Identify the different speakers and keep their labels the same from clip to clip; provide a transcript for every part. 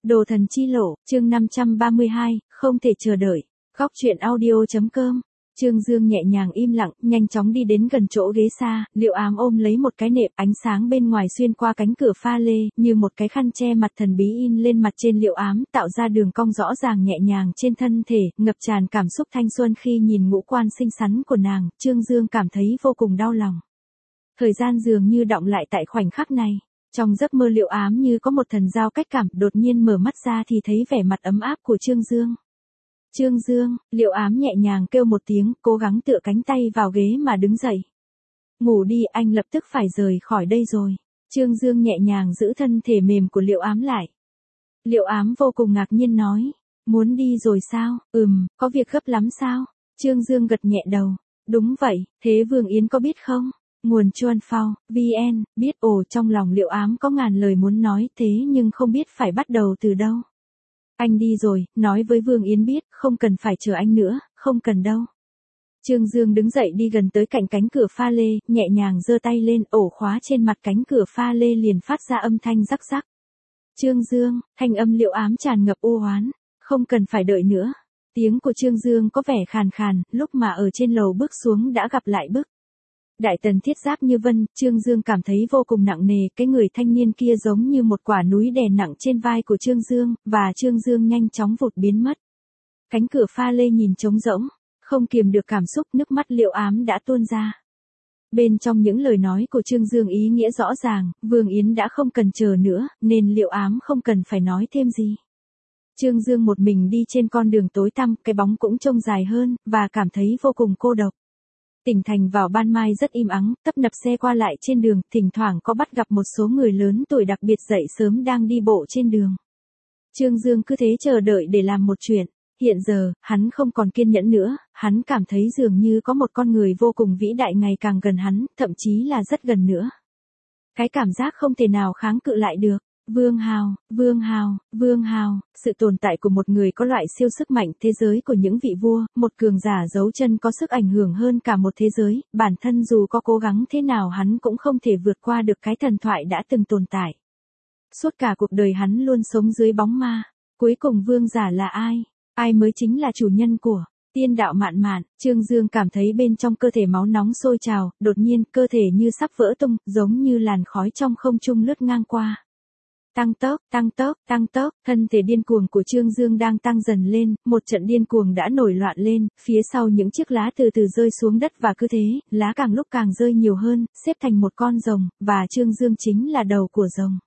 Speaker 1: Đồ thần chi lộ, chương 532, không thể chờ đợi. Góc truyện audio.com. Trương Dương nhẹ nhàng im lặng, nhanh chóng đi đến gần chỗ ghế xa, Liệu Ám ôm lấy một cái nệm, ánh sáng bên ngoài xuyên qua cánh cửa pha lê, như một cái khăn che mặt thần bí in lên mặt trên Liệu Ám, tạo ra đường cong rõ ràng nhẹ nhàng trên thân thể, ngập tràn cảm xúc thanh xuân khi nhìn ngũ quan xinh xắn của nàng, Trương Dương cảm thấy vô cùng đau lòng. Thời gian dường như đọng lại tại khoảnh khắc này. Trong giấc mơ Liệu Ám như có một thần giao cách cảm, đột nhiên mở mắt ra thì thấy vẻ mặt ấm áp của Trương Dương. Trương Dương, Liệu Ám nhẹ nhàng kêu một tiếng, cố gắng tựa cánh tay vào ghế mà đứng dậy. Ngủ đi, anh lập tức phải rời khỏi đây rồi. Trương Dương nhẹ nhàng giữ thân thể mềm của Liệu Ám lại. Liệu Ám vô cùng ngạc nhiên nói, muốn đi rồi sao? Có việc gấp lắm sao? Trương Dương gật nhẹ đầu. Đúng vậy, thế Vương Yến có biết không? Nguồn Chuan Phao, VN, biết. Trong lòng Liệu Ám có ngàn lời muốn nói thế nhưng không biết phải bắt đầu từ đâu. Anh đi rồi, nói với Vương Yến biết, không cần phải chờ anh nữa, không cần đâu. Trương Dương đứng dậy đi gần tới cạnh cánh cửa pha lê, nhẹ nhàng giơ tay lên, ổ khóa trên mặt cánh cửa pha lê liền phát ra âm thanh rắc rắc. Trương Dương, thanh âm Liệu Ám tràn ngập u oán, không cần phải đợi nữa. Tiếng của Trương Dương có vẻ khàn khàn, lúc mà ở trên lầu bước xuống đã gặp lại bức. Đại tần thiết giáp như vân, Trương Dương cảm thấy vô cùng nặng nề, cái người thanh niên kia giống như một quả núi đè nặng trên vai của Trương Dương, và Trương Dương nhanh chóng vụt biến mất. Cánh cửa pha lê nhìn trống rỗng, không kiềm được cảm xúc, nước mắt Liệu Ám đã tuôn ra. Bên trong những lời nói của Trương Dương ý nghĩa rõ ràng, Vương Yến đã không cần chờ nữa, nên Liệu Ám không cần phải nói thêm gì. Trương Dương một mình đi trên con đường tối tăm, cái bóng cũng trông dài hơn, và cảm thấy vô cùng cô độc. Tỉnh thành vào ban mai rất im ắng, tấp nập xe qua lại trên đường, thỉnh thoảng có bắt gặp một số người lớn tuổi đặc biệt dậy sớm đang đi bộ trên đường. Trương Dương cứ thế chờ đợi để làm một chuyện. Hiện giờ, hắn không còn kiên nhẫn nữa, hắn cảm thấy dường như có một con người vô cùng vĩ đại ngày càng gần hắn, thậm chí là rất gần nữa. Cái cảm giác không thể nào kháng cự lại được. Vương Hào, Vương Hào, Vương Hào, sự tồn tại của một người có loại siêu sức mạnh, thế giới của những vị vua, một cường giả giấu chân có sức ảnh hưởng hơn cả một thế giới, bản thân dù có cố gắng thế nào hắn cũng không thể vượt qua được cái thần thoại đã từng tồn tại. Suốt cả cuộc đời hắn luôn sống dưới bóng ma, cuối cùng vương giả là ai? Ai mới chính là chủ nhân của tiên đạo mạn mạn? Trương Dương cảm thấy bên trong cơ thể máu nóng sôi trào, đột nhiên cơ thể như sắp vỡ tung, giống như làn khói trong không trung lướt ngang qua. Tăng tốc, tăng tốc, tăng tốc, thân thể điên cuồng của Trương Dương đang tăng dần lên, một trận điên cuồng đã nổi loạn lên, phía sau những chiếc lá từ từ rơi xuống đất và cứ thế, lá càng lúc càng rơi nhiều hơn, xếp thành một con rồng, và Trương Dương chính là đầu của rồng.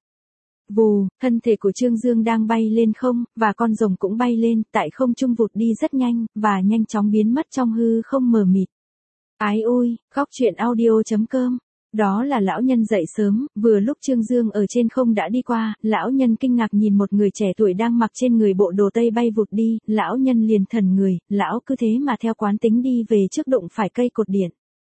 Speaker 1: Vù, thân thể của Trương Dương đang bay lên không, và con rồng cũng bay lên, tại không trung vụt đi rất nhanh, và nhanh chóng biến mất trong hư không mờ mịt. Ái ôi, góc truyện audio.com. Đó là lão nhân dậy sớm, vừa lúc Trương Dương ở trên không đã đi qua, lão nhân kinh ngạc nhìn một người trẻ tuổi đang mặc trên người bộ đồ tây bay vụt đi, lão nhân liền thần người, lão cứ thế mà theo quán tính đi về trước đụng phải cây cột điện.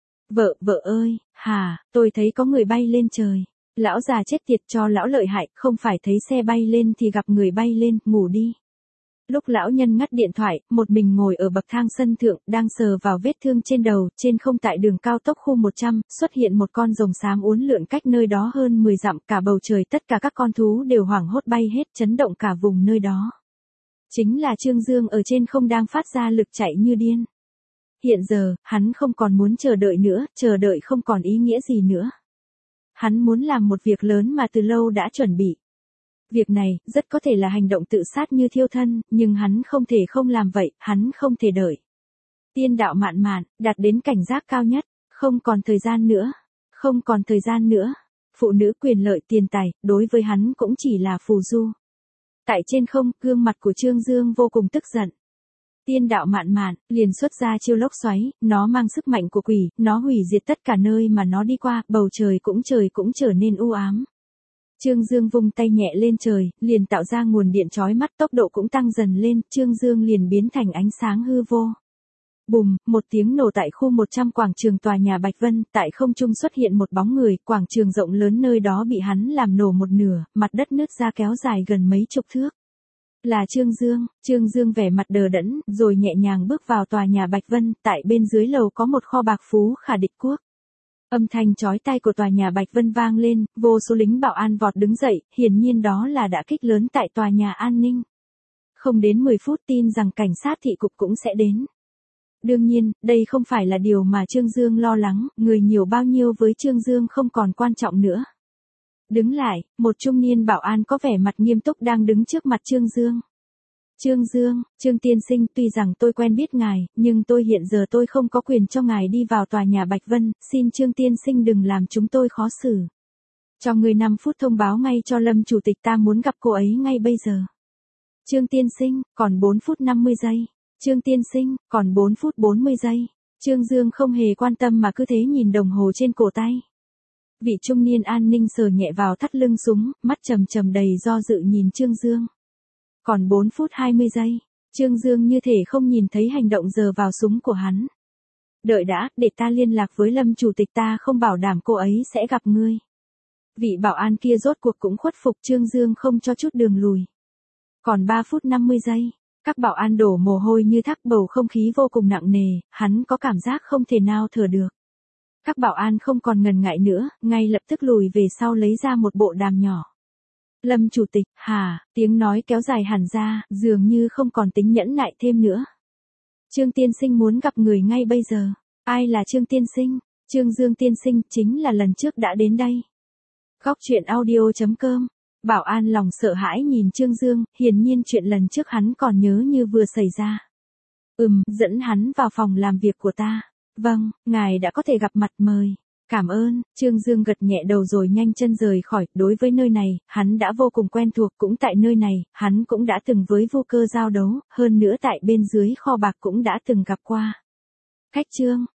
Speaker 1: Vợ ơi, tôi thấy có người bay lên trời. Lão già chết tiệt cho lão lợi hại, không phải thấy xe bay lên thì gặp người bay lên, ngủ đi. Lúc lão nhân ngắt điện thoại, một mình ngồi ở bậc thang sân thượng, đang sờ vào vết thương trên đầu, trên không tại đường cao tốc khu 100, xuất hiện một con rồng xám uốn lượn cách nơi đó hơn 10 dặm, cả bầu trời tất cả các con thú đều hoảng hốt bay hết, chấn động cả vùng nơi đó. Chính là Trương Dương ở trên không đang phát ra lực chạy như điên. Hiện giờ, hắn không còn muốn chờ đợi nữa, chờ đợi không còn ý nghĩa gì nữa. Hắn muốn làm một việc lớn mà từ lâu đã chuẩn bị. Việc này, rất có thể là hành động tự sát như thiêu thân, nhưng hắn không thể không làm vậy, hắn không thể đợi. Tiên đạo mạn mạn, đạt đến cảnh giác cao nhất, không còn thời gian nữa, không còn thời gian nữa. Phụ nữ quyền lợi tiền tài, đối với hắn cũng chỉ là phù du. Tại trên không, gương mặt của Trương Dương vô cùng tức giận. Tiên đạo mạn mạn, liền xuất ra chiêu lốc xoáy, nó mang sức mạnh của quỷ, nó hủy diệt tất cả nơi mà nó đi qua, bầu trời cũng trở nên u ám. Trương Dương vung tay nhẹ lên trời, liền tạo ra nguồn điện chói mắt, tốc độ cũng tăng dần lên, Trương Dương liền biến thành ánh sáng hư vô. Bùm, một tiếng nổ tại khu 100 quảng trường tòa nhà Bạch Vân, tại không trung xuất hiện một bóng người, quảng trường rộng lớn nơi đó bị hắn làm nổ một nửa, mặt đất nứt ra kéo dài gần mấy chục thước. Là Trương Dương vẻ mặt đờ đẫn, rồi nhẹ nhàng bước vào tòa nhà Bạch Vân, tại bên dưới lầu có một kho bạc phú khả địch quốc. Âm thanh chói tai của tòa nhà Bạch Vân vang lên, vô số lính bảo an vọt đứng dậy, hiển nhiên đó là đả kích lớn tại tòa nhà an ninh. Không đến 10 phút tin rằng cảnh sát thị cục cũng sẽ đến. Đương nhiên, đây không phải là điều mà Trương Dương lo lắng, người nhiều bao nhiêu với Trương Dương không còn quan trọng nữa. Đứng lại, một trung niên bảo an có vẻ mặt nghiêm túc đang đứng trước mặt Trương Dương. Trương Dương, Trương tiên sinh, tuy rằng tôi quen biết ngài, nhưng hiện giờ tôi không có quyền cho ngài đi vào tòa nhà Bạch Vân, xin Trương tiên sinh đừng làm chúng tôi khó xử. Cho người 5 phút thông báo ngay cho Lâm chủ tịch, ta muốn gặp cô ấy ngay bây giờ. Trương tiên sinh, còn 4 phút 50 giây. Trương tiên sinh, còn 4 phút 40 giây. Trương Dương không hề quan tâm mà cứ thế nhìn đồng hồ trên cổ tay. Vị trung niên an ninh sờ nhẹ vào thắt lưng súng, mắt trầm trầm đầy do dự nhìn Trương Dương. Còn 4 phút 20 giây. Trương Dương như thể không nhìn thấy hành động giơ vào súng của hắn. Đợi đã, để ta liên lạc với Lâm chủ tịch, ta không bảo đảm cô ấy sẽ gặp ngươi. Vị bảo an kia rốt cuộc cũng khuất phục, Trương Dương không cho chút đường lùi. Còn 3 phút 50 giây. Các bảo an đổ mồ hôi như thác, bầu không khí vô cùng nặng nề, hắn có cảm giác không thể nào thở được. Các bảo an không còn ngần ngại nữa, ngay lập tức lùi về sau lấy ra một bộ đàm nhỏ. Lâm chủ tịch, hả, tiếng nói kéo dài hẳn ra, dường như không còn tính nhẫn nại thêm nữa. Trương tiên sinh muốn gặp người ngay bây giờ. Ai là Trương tiên sinh? Trương Dương tiên sinh, chính là lần trước đã đến đây. Góc truyện audio.com. Bảo an lòng sợ hãi nhìn Trương Dương, hiển nhiên chuyện lần trước hắn còn nhớ như vừa xảy ra. Dẫn hắn vào phòng làm việc của ta. Vâng, ngài đã có thể gặp mặt, mời. Cảm ơn, Trương Dương gật nhẹ đầu rồi nhanh chân rời khỏi. Đối với nơi này, hắn đã vô cùng quen thuộc, cũng tại nơi này, hắn cũng đã từng với Vu Cơ giao đấu, hơn nữa tại bên dưới kho bạc cũng đã từng gặp qua. Khách Trương,